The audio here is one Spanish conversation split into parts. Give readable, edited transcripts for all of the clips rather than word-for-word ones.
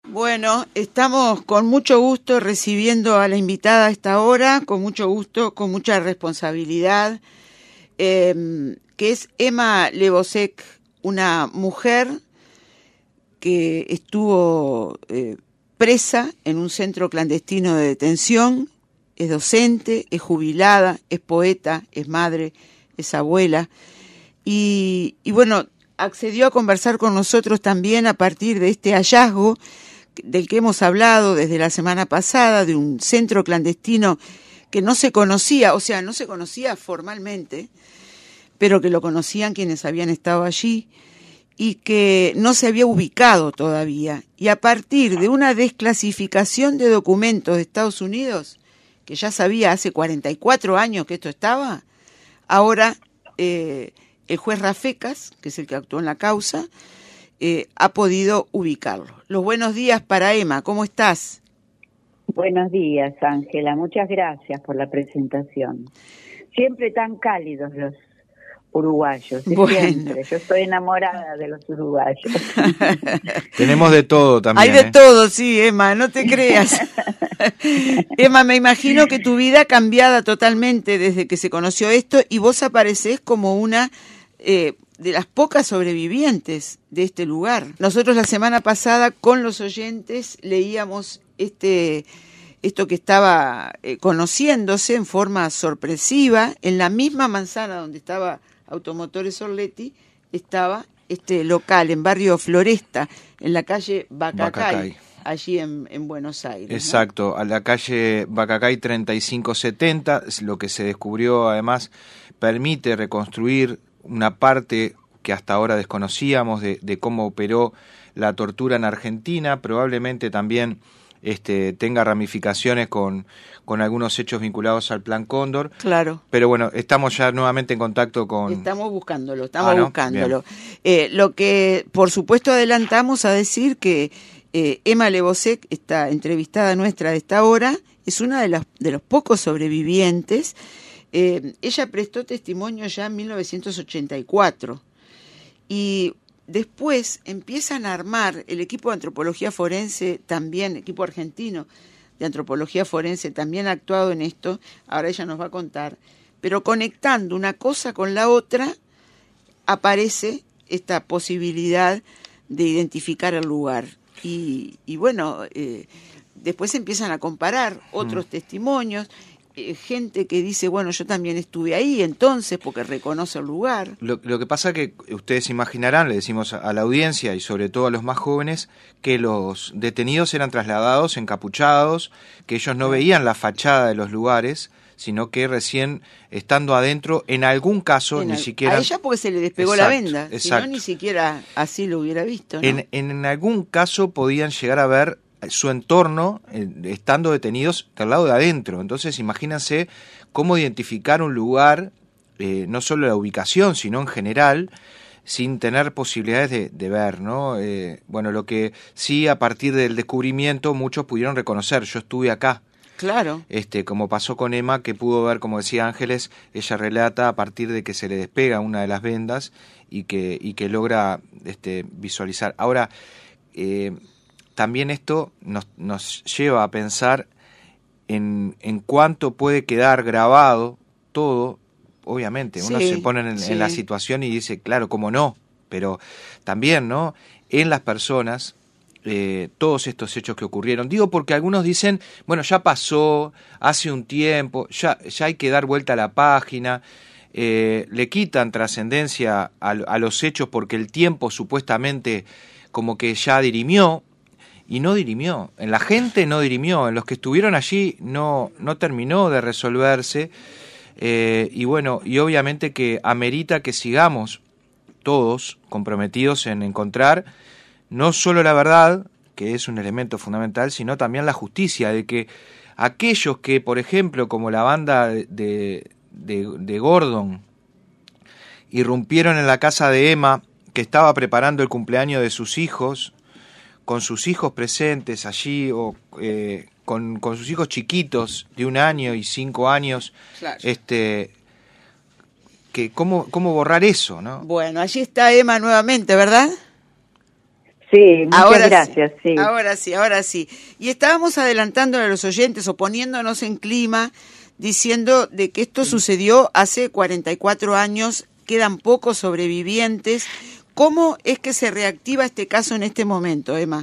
Bueno, estamos con mucho gusto recibiendo a la invitada a esta hora, con mucho gusto, con mucha responsabilidad, que es Emma Lebosec, una mujer que estuvo presa en un centro clandestino de detención, es docente, es jubilada, es poeta, es madre, es abuela, y bueno, accedió a conversar con nosotros también a partir de este hallazgo del que hemos hablado desde la semana pasada, de un centro clandestino que no se conocía, o sea, no se conocía formalmente, pero que lo conocían quienes habían estado allí y que no se había ubicado todavía. Y a partir de una desclasificación de documentos de Estados Unidos, que ya sabía hace 44 años que esto estaba, ahora el juez Rafecas, que es el que actuó en la causa, ha podido ubicarlo. Los buenos días para Emma, ¿cómo estás? Buenos días, Ángela, muchas gracias por la presentación. Siempre tan cálidos los uruguayos, bueno. Siempre. Yo estoy enamorada de los uruguayos. Tenemos de todo también. Hay de todo, sí, Emma, no te creas. Emma, me imagino que tu vida ha cambiado totalmente desde que se conoció esto y vos aparecés como una de las pocas sobrevivientes de este lugar. Nosotros la semana pasada con los oyentes leíamos esto que estaba conociéndose en forma sorpresiva. En la misma manzana donde estaba Automotores Orletti estaba este local en barrio Floresta, en la calle Bacacay. Allí en Buenos Aires. Exacto, ¿no? A la calle Bacacay 3570, lo que se descubrió además permite reconstruir una parte que hasta ahora desconocíamos de cómo operó la tortura en Argentina, probablemente también tenga ramificaciones con algunos hechos vinculados al Plan Cóndor. Claro. Pero bueno, estamos ya nuevamente en contacto con... Estamos buscándolo. ¿no? Lo que por supuesto adelantamos a decir que Emma Lebosec, esta entrevistada nuestra de esta hora, es una de los pocos sobrevivientes. Ella prestó testimonio ya en 1984 y después empiezan a armar el equipo de antropología forense también, equipo argentino de antropología forense también ha actuado en esto, ahora ella nos va a contar, pero conectando una cosa con la otra aparece esta posibilidad de identificar el lugar y bueno, después empiezan a comparar otros testimonios, gente que dice, bueno, yo también estuve ahí entonces porque reconoce el lugar. Lo que pasa que ustedes imaginarán, le decimos a la audiencia y sobre todo a los más jóvenes, que los detenidos eran trasladados encapuchados, que ellos no veían la fachada de los lugares, sino que recién estando adentro, en algún caso, ni siquiera... A ella porque se le despegó la venda, si no ni siquiera así lo hubiera visto, ¿no? En algún caso podían llegar a ver su entorno estando detenidos del lado de adentro. Entonces imagínense cómo identificar un lugar, no solo la ubicación, sino en general, sin tener posibilidades de ver, ¿no? Bueno, lo que sí a partir del descubrimiento muchos pudieron reconocer, yo estuve acá. Claro. Como pasó con Emma, que pudo ver, como decía Ángeles, ella relata a partir de que se le despega una de las vendas y que logra visualizar. Ahora, también esto nos lleva a pensar en cuánto puede quedar grabado todo. Obviamente, uno se pone en la situación y dice, claro, cómo no, pero también, ¿no? En las personas, todos estos hechos que ocurrieron. Digo porque algunos dicen, bueno, ya pasó, hace un tiempo, ya hay que dar vuelta a la página, le quitan trascendencia a los hechos porque el tiempo supuestamente como que ya dirimió. Y no dirimió, en la gente no dirimió, en los que estuvieron allí no terminó de resolverse, y bueno, y obviamente que amerita que sigamos todos comprometidos en encontrar no solo la verdad, que es un elemento fundamental, sino también la justicia, de que aquellos que, por ejemplo, como la banda de Gordon, irrumpieron en la casa de Emma, que estaba preparando el cumpleaños de sus hijos, con sus hijos presentes allí o con sus hijos chiquitos de 1 año y 5 años, claro. Que cómo borrar eso, ¿no? Bueno, allí está Emma nuevamente, ¿verdad? Sí, muchas gracias. Sí. Ahora sí. Y estábamos adelantando a los oyentes o poniéndonos en clima, diciendo de que esto sucedió hace 44 años, quedan pocos sobrevivientes. ¿Cómo es que se reactiva este caso en este momento, Emma?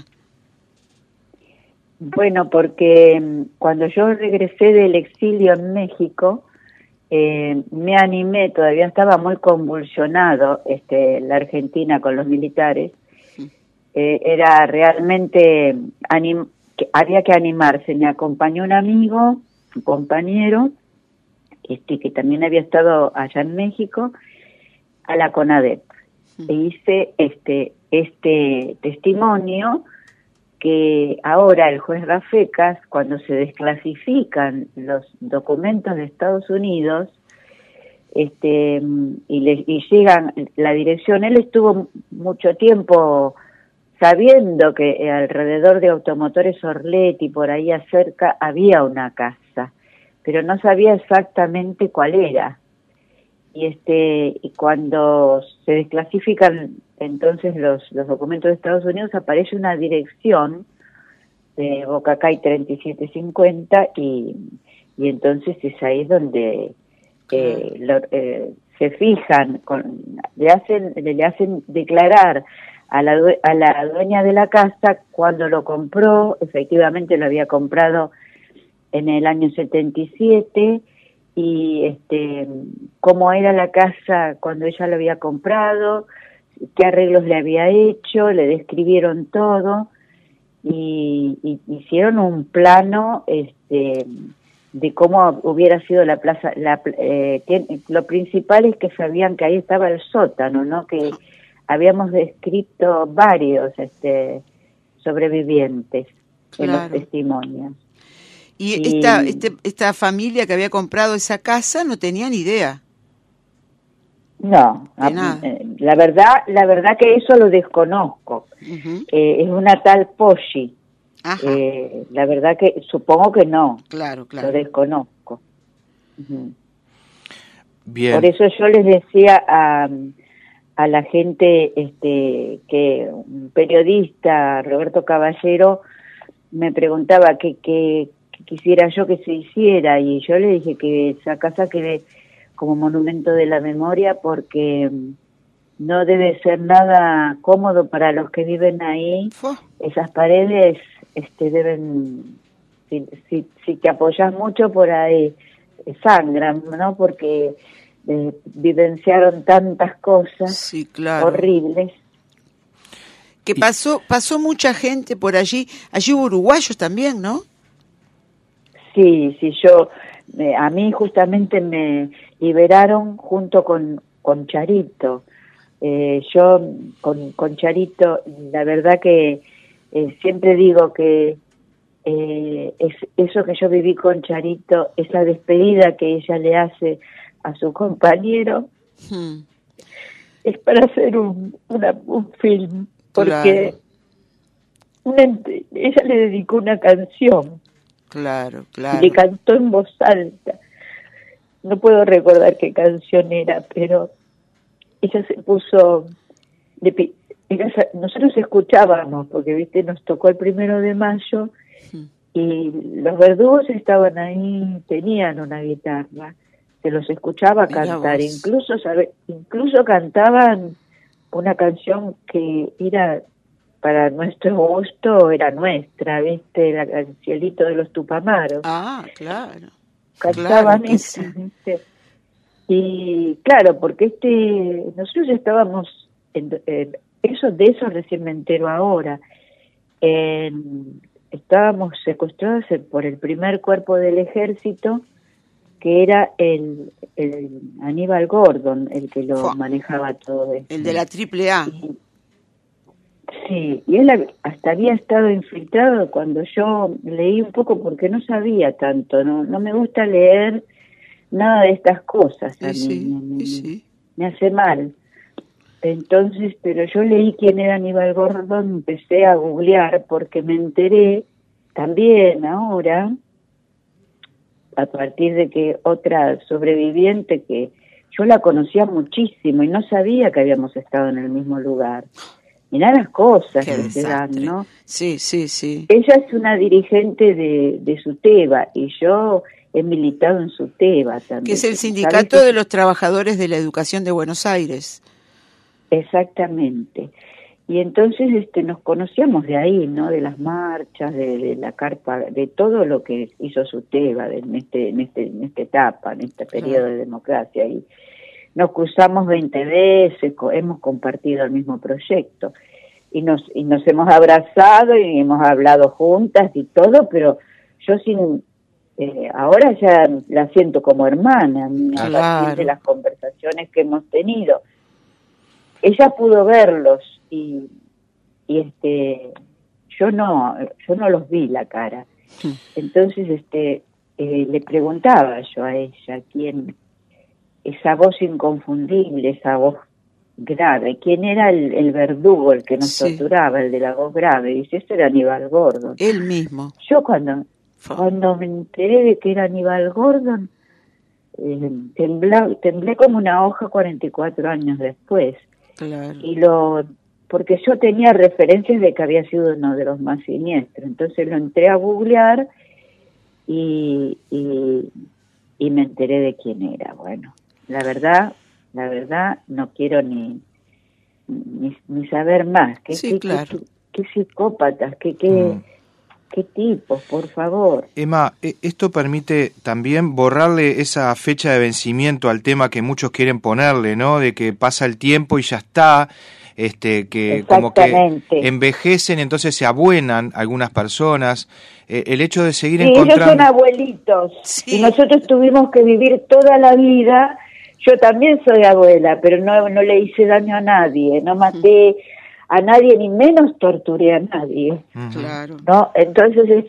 Bueno, porque cuando yo regresé del exilio en México, me animé, todavía estaba muy convulsionado la Argentina con los militares. Era realmente, había que animarse. Me acompañó un amigo, un compañero, que también había estado allá en México, a la CONADEP. E hice este testimonio que ahora el juez Rafecas, cuando se desclasifican los documentos de Estados Unidos, y llegan la dirección, él estuvo mucho tiempo sabiendo que alrededor de Automotores Orletti, por ahí acerca, había una casa, pero no sabía exactamente cuál era. Y cuando se desclasifican entonces los documentos de Estados Unidos, aparece una dirección de Bocacay 3750 y entonces es ahí donde se fijan, le hacen declarar a la dueña de la casa cuando lo compró. Efectivamente lo había comprado en el año 77, y cómo era la casa cuando ella lo había comprado, qué arreglos le había hecho, le describieron todo y hicieron un plano de cómo hubiera sido la plaza. Lo principal es que sabían que ahí estaba el sótano, ¿no? Que habíamos descrito varios sobrevivientes en los testimonios. Y esta familia que había comprado esa casa no tenía ni idea. No, la verdad que eso lo desconozco. Uh-huh. Es una tal Poggi. La verdad que supongo que no. Claro. Lo desconozco. Uh-huh. Bien. Por eso yo les decía a la gente que un periodista, Roberto Caballero, me preguntaba que quisiera yo que se hiciera, y yo le dije que esa casa quede como monumento de la memoria, porque no debe ser nada cómodo para los que viven ahí. Esas paredes deben, si te apoyas mucho por ahí, sangran, ¿no? Porque vivenciaron tantas cosas, sí, claro, horribles. Que pasó mucha gente por allí. Allí hubo uruguayos también, ¿no? Sí, a mí justamente me liberaron junto con Charito. Yo con Charito, la verdad que siempre digo que es eso que yo viví con Charito, esa despedida que ella le hace a su compañero, es para hacer un film, porque ella le dedicó una canción. Claro. Le cantó en voz alta. No puedo recordar qué canción era, pero ella se puso... nosotros escuchábamos, porque viste, nos tocó el 1 de mayo, y los verdugos estaban ahí, tenían una guitarra, se los escuchaba cantar, incluso cantaban una canción que era... para nuestro gusto era nuestra, ¿viste? El cielito de los Tupamaros. Claro. Cantaban claro eso, sí. ¿Viste? Y claro, porque nosotros estábamos, de eso recién me entero ahora, estábamos secuestrados por el primer cuerpo del ejército, que era el Aníbal Gordon, el que lo manejaba todo eso. El de la AAA. Sí, y él hasta había estado infiltrado cuando yo leí un poco, porque no sabía tanto, no me gusta leer nada de estas cosas, a mí me hace mal. Entonces, pero yo leí quién era Aníbal Gordon, empecé a googlear, porque me enteré también ahora, a partir de que otra sobreviviente, que yo la conocía muchísimo y no sabía que habíamos estado en el mismo lugar. mirá las cosas Qué que se dan, desastre. ¿no? Sí, sí, sí. Ella es una dirigente de SUTEBA y yo he militado en SUTEBA también. Que es el ¿Sabés Sindicato que de los Trabajadores de la Educación de Buenos Aires. Exactamente. Y entonces nos conocíamos de ahí, ¿no? De las marchas, de la carpa, de todo lo que hizo SUTEBA en esta etapa, en este periodo de democracia. Y nos cruzamos 20 veces, hemos compartido el mismo proyecto. Y nos hemos abrazado y hemos hablado juntas y todo, pero yo ahora ya la siento como hermana, a partir de las conversaciones que hemos tenido. Ella pudo verlos y yo no los vi la cara. Entonces le preguntaba yo a ella quién, esa voz inconfundible, esa voz grave, quién era el verdugo, el que nos torturaba, el de la voz grave. Dice, ese era Aníbal Gordon. Él mismo. Yo cuando me enteré de que era Aníbal Gordon, temblé como una hoja 44 años después. Claro. Porque yo tenía referencias de que había sido uno de los más siniestros. Entonces lo entré a googlear y me enteré de quién era. Bueno, la verdad no quiero ni saber más. ¿Qué psicópatas? ¿Qué tipos, por favor? Emma, esto permite también borrarle esa fecha de vencimiento al tema que muchos quieren ponerle, ¿no? De que pasa el tiempo y ya está, que como que envejecen, entonces se abuenan algunas personas. El hecho de seguir encontrando... Ellos son abuelitos, y nosotros tuvimos que vivir toda la vida. Yo también soy abuela, pero no le hice daño a nadie, no maté a nadie, ni menos torturé a nadie. Claro. ¿No? Entonces,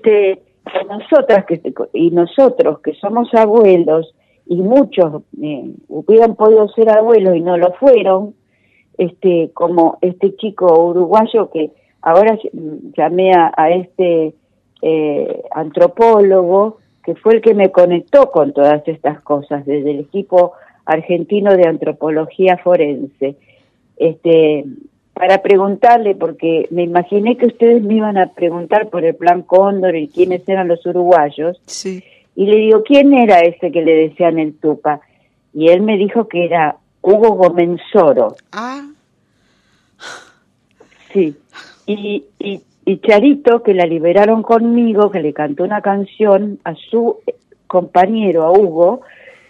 nosotros que somos abuelos, y muchos hubieran podido ser abuelos y no lo fueron, como este chico uruguayo que ahora llamé a este antropólogo, que fue el que me conectó con todas estas cosas, desde el equipo argentino de antropología forense, para preguntarle, porque me imaginé que ustedes me iban a preguntar por el Plan Cóndor y quiénes eran los uruguayos, y le digo, ¿quién era ese que le decían el Tupa? Y él me dijo que era Hugo Gomenzoro. Sí, y Charito, que la liberaron conmigo, que le cantó una canción a su compañero, a Hugo,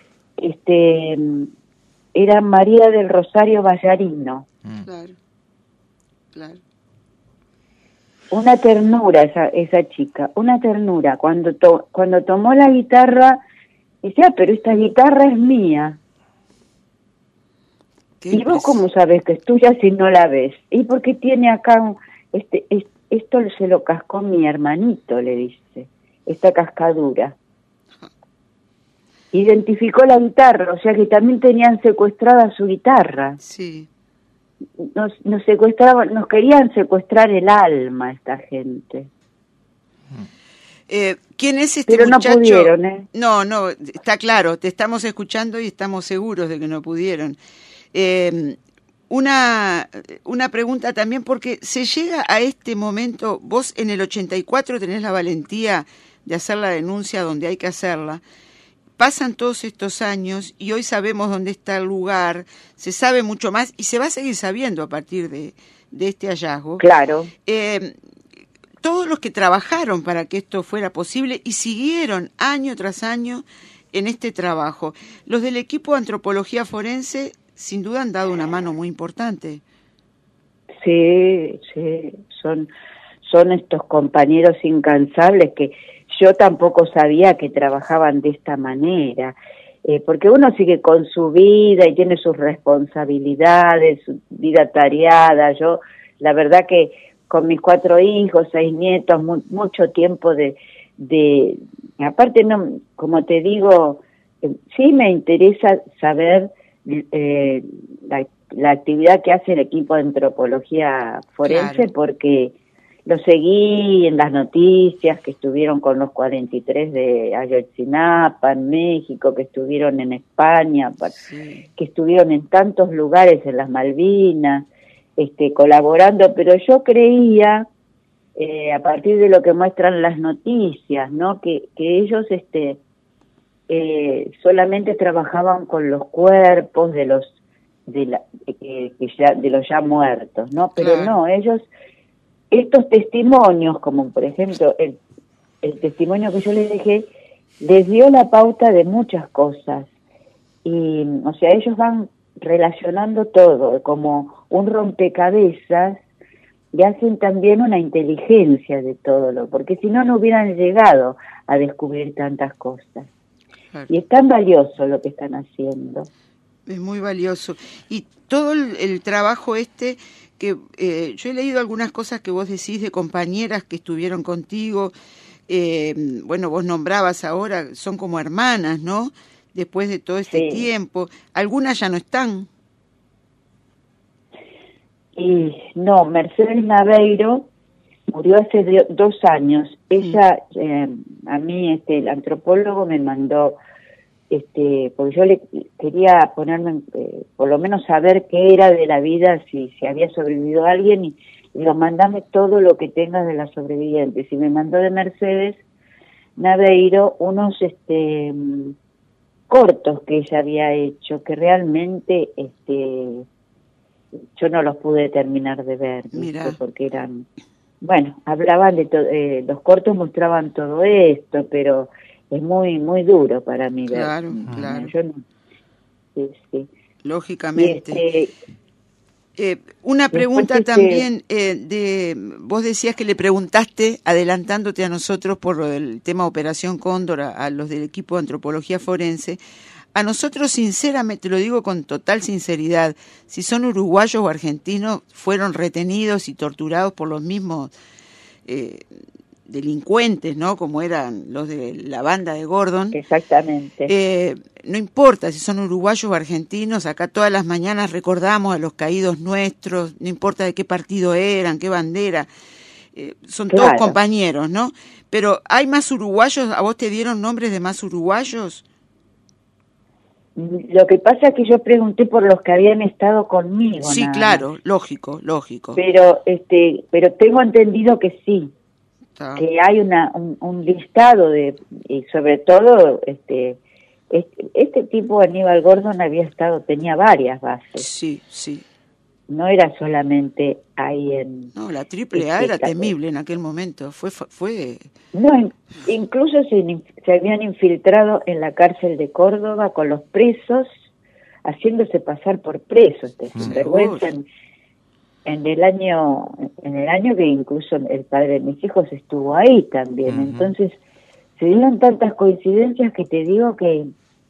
era María del Rosario Ballarino. Claro. Una ternura esa chica, una ternura. Cuando tomó la guitarra, decía, pero esta guitarra es mía. ¿Y vos cómo sabes que es tuya si no la ves? Y porque tiene acá, esto se lo cascó mi hermanito, le dice, esta cascadura. Identificó la guitarra, o sea que también tenían secuestrada su guitarra. Sí. Nos secuestraban, nos querían secuestrar el alma esta gente. ¿Quién es este Pero muchacho? No pudieron, No, está claro, te estamos escuchando y estamos seguros de que no pudieron. Una pregunta también, porque se llega a este momento, vos en el 84 tenés la valentía de hacer la denuncia donde hay que hacerla. Pasan todos estos años y hoy sabemos dónde está el lugar, se sabe mucho más y se va a seguir sabiendo a partir de este hallazgo. Claro. Todos los que trabajaron para que esto fuera posible y siguieron año tras año en este trabajo. Los del equipo de antropología forense sin duda han dado una mano muy importante. Sí, son estos compañeros incansables que yo tampoco sabía que trabajaban de esta manera, porque uno sigue con su vida y tiene sus responsabilidades, su vida tareada. Yo, la verdad que con mis 4 hijos, 6 nietos, mucho tiempo de aparte, no, como te digo, sí me interesa saber la actividad que hace el equipo de antropología forense, claro, porque lo seguí en las noticias, que estuvieron con los 43 de Ayotzinapa, en México, que estuvieron en España, sí, que estuvieron en tantos lugares, en las Malvinas, colaborando, pero yo creía, a partir de lo que muestran las noticias, ¿no? Que ellos solamente trabajaban con los cuerpos de los ya muertos, ¿no? Pero claro. no, ellos, estos testimonios, como por ejemplo el testimonio que yo les dejé, les dio la pauta de muchas cosas. Y, o sea, ellos van relacionando todo, como un rompecabezas, y hacen también una inteligencia de todo porque si no, no hubieran llegado a descubrir tantas cosas. Claro. Y es tan valioso lo que están haciendo. Es muy valioso. Y todo el trabajo que yo he leído algunas cosas que vos decís de compañeras que estuvieron contigo, bueno, vos nombrabas ahora, son como hermanas, ¿no? Después de todo este tiempo. Algunas ya no están. Y no, Mercedes Naveiro murió hace 2 años. Ella, a mí, el antropólogo me mandó, porque yo le quería ponerme, por lo menos saber qué era de la vida, si había sobrevivido alguien, y digo, mandame todo lo que tengas de las sobrevivientes. Y me mandó de Mercedes Naveiro unos cortos que ella había hecho, que realmente yo no los pude terminar de ver, porque eran, bueno, hablaban de todo, los cortos mostraban todo esto, pero es muy muy duro para mí ver. Claro. Yo no, sí. Lógicamente. Una pregunta también, vos decías que le preguntaste, adelantándote a nosotros por lo del tema Operación Cóndor, a los del equipo de antropología forense. A nosotros, sinceramente, lo digo con total sinceridad, si son uruguayos o argentinos, fueron retenidos y torturados por los mismos delincuentes, ¿no? Como eran los de la banda de Gordon. Exactamente. No importa si son uruguayos o argentinos, acá todas las mañanas recordamos a los caídos nuestros, no importa de qué partido eran, qué bandera, son todos compañeros, ¿no? Pero ¿hay más uruguayos? ¿A vos te dieron nombres de más uruguayos? Lo que pasa es que yo pregunté por los que habían estado conmigo. Sí, claro, lógico. Pero tengo entendido que sí, que hay un listado y sobre todo este tipo Aníbal Gordon tenía varias bases. Sí. No era solamente ahí en... No, la AAA era temible en aquel momento, fue... No, incluso se habían infiltrado en la cárcel de Córdoba con los presos, haciéndose pasar por presos, vergüenza. En el año que incluso el padre de mis hijos estuvo ahí también. Uh-huh. Entonces se dieron tantas coincidencias que te digo que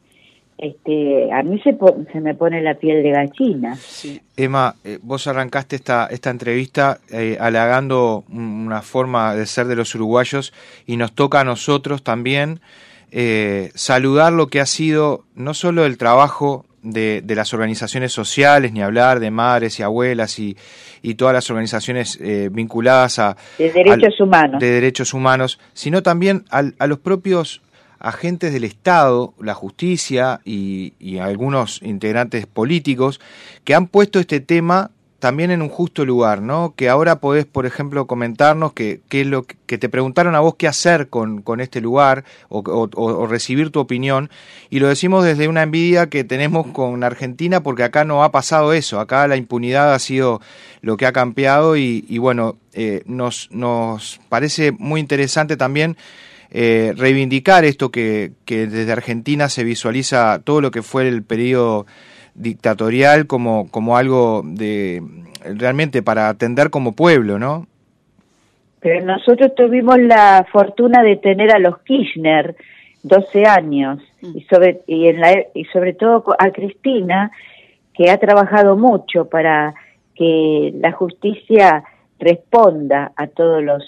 a mí se me pone la piel de gallina. Sí. Emma, vos arrancaste esta entrevista halagando una forma de ser de los uruguayos, y nos toca a nosotros también saludar lo que ha sido no solo el trabajo de las organizaciones sociales, ni hablar de madres y abuelas y todas las organizaciones vinculadas de derechos humanos, sino también a los propios agentes del Estado, la justicia y algunos integrantes políticos que han puesto este tema también en un justo lugar, ¿no? Que ahora podés, por ejemplo, comentarnos qué es lo que te preguntaron a vos qué hacer con este lugar o recibir tu opinión, y lo decimos desde una envidia que tenemos con Argentina, porque acá no ha pasado eso, acá la impunidad ha sido lo que ha campeado y bueno, nos parece muy interesante también reivindicar esto que desde Argentina se visualiza todo lo que fue el periodo dictatorial como algo de realmente para atender como pueblo, ¿no? Pero nosotros tuvimos la fortuna de tener a los Kirchner 12 años y sobre todo a Cristina, que ha trabajado mucho para que la justicia responda a todos los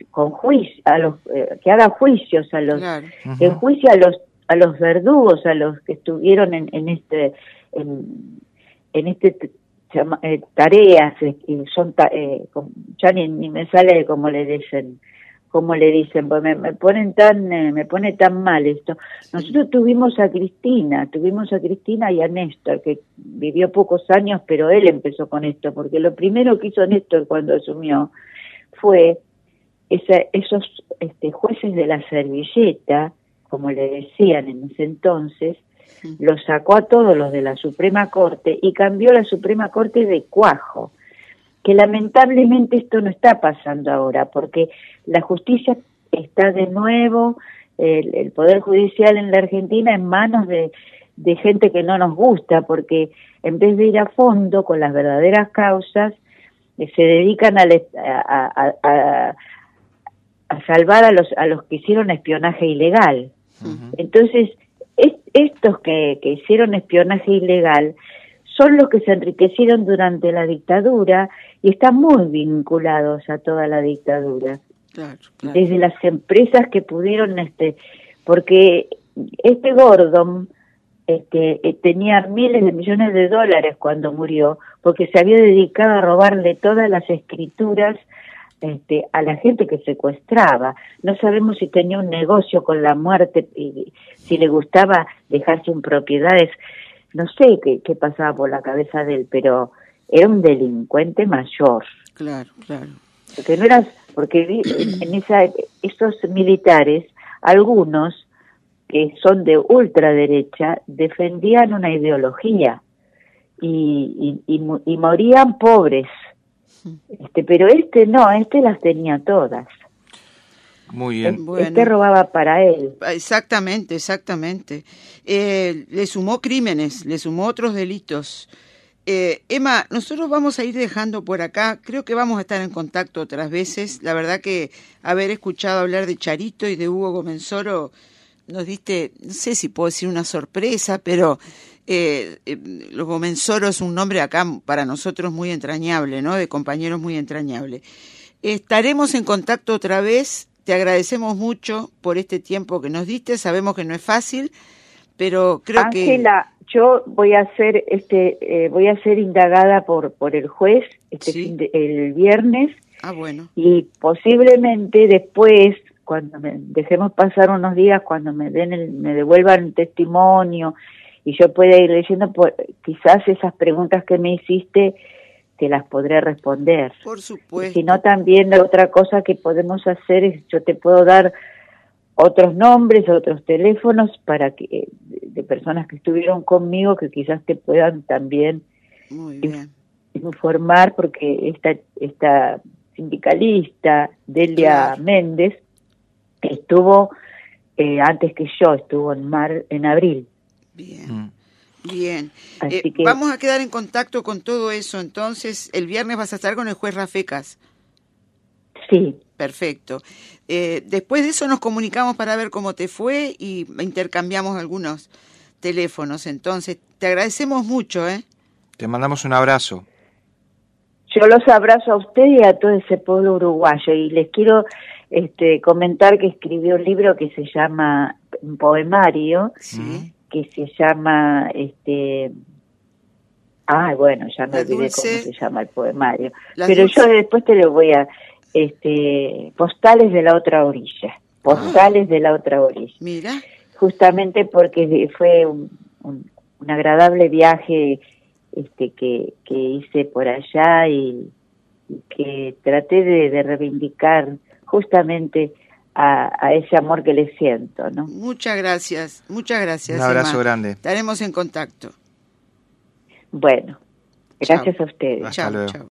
que haga juicios a los claro. Que enjuicie a los verdugos, a los que estuvieron en este tareas que son ya ni me sale como le dicen como le dicen, pues me pone tan mal esto. Nosotros tuvimos a Cristina y a Néstor, que vivió pocos años, pero él empezó con esto, porque lo primero que hizo Néstor cuando asumió fue esos jueces de la servilleta, como le decían en ese entonces, los sacó a todos los de la Suprema Corte y cambió la Suprema Corte de cuajo, que lamentablemente esto no está pasando ahora, porque la justicia está de nuevo, el Poder Judicial en la Argentina en manos de gente que no nos gusta, porque en vez de ir a fondo con las verdaderas causas, se dedican a salvar a los que hicieron espionaje ilegal. Uh-huh. Entonces, estos que hicieron espionaje ilegal son los que se enriquecieron durante la dictadura y están muy vinculados a toda la dictadura. Claro. Desde las empresas que pudieron, porque Gordon tenía miles de millones de dólares cuando murió, porque se había dedicado a robarle todas las escrituras a la gente que secuestraba. No sabemos si tenía un negocio con la muerte y si le gustaba dejarse en propiedades. No sé qué pasaba por la cabeza de él, pero era un delincuente mayor. Claro. Porque no eras, porque en esos militares, algunos que son de ultraderecha, defendían una ideología y morían pobres. Pero no, las tenía todas. Muy bien. Bueno, robaba para él. Exactamente. Le sumó crímenes, le sumó otros delitos. Emma, nosotros vamos a ir dejando por acá, creo que vamos a estar en contacto otras veces. La verdad que haber escuchado hablar de Charito y de Hugo Comensoro nos diste, no sé si puedo decir una sorpresa, pero los Comensoro es un nombre acá para nosotros muy entrañable, ¿no? De compañeros muy entrañable. Estaremos en contacto otra vez. Te agradecemos mucho por este tiempo que nos diste. Sabemos que no es fácil, pero creo Ángela, yo voy a ser indagada por el juez ¿sí? El viernes. Bueno. Y posiblemente después, cuando dejemos pasar unos días, cuando me devuelvan el testimonio y yo pueda ir leyendo, quizás esas preguntas que me hiciste te las podré responder. Por supuesto. Y si no, también la otra cosa que podemos hacer es, yo te puedo dar otros nombres, otros teléfonos para que de personas que estuvieron conmigo que quizás te puedan también informar, porque esta sindicalista Delia Méndez estuvo antes que yo, estuvo en abril. Bien. Vamos a quedar en contacto con todo eso. Entonces, el viernes vas a estar con el juez Rafecas. Sí. Perfecto. Después de eso nos comunicamos para ver cómo te fue y intercambiamos algunos teléfonos. Entonces, te agradecemos mucho, ¿eh? Te mandamos un abrazo. Yo los abrazo a usted y a todo ese pueblo uruguayo. Y les quiero comentar que escribió un libro que se llama, un poemario, sí, que se llama, bueno, ya me olvidé cómo se llama el poemario. Pero yo después te lo voy a, Postales de la otra orilla. Postales de la otra orilla. Mira. Justamente porque fue un agradable viaje que hice por allá y que traté de reivindicar justamente a ese amor que le siento, ¿no? Muchas gracias. Un abrazo Emma. grande. Estaremos en contacto. Bueno, gracias a ustedes. Hasta luego. Chao.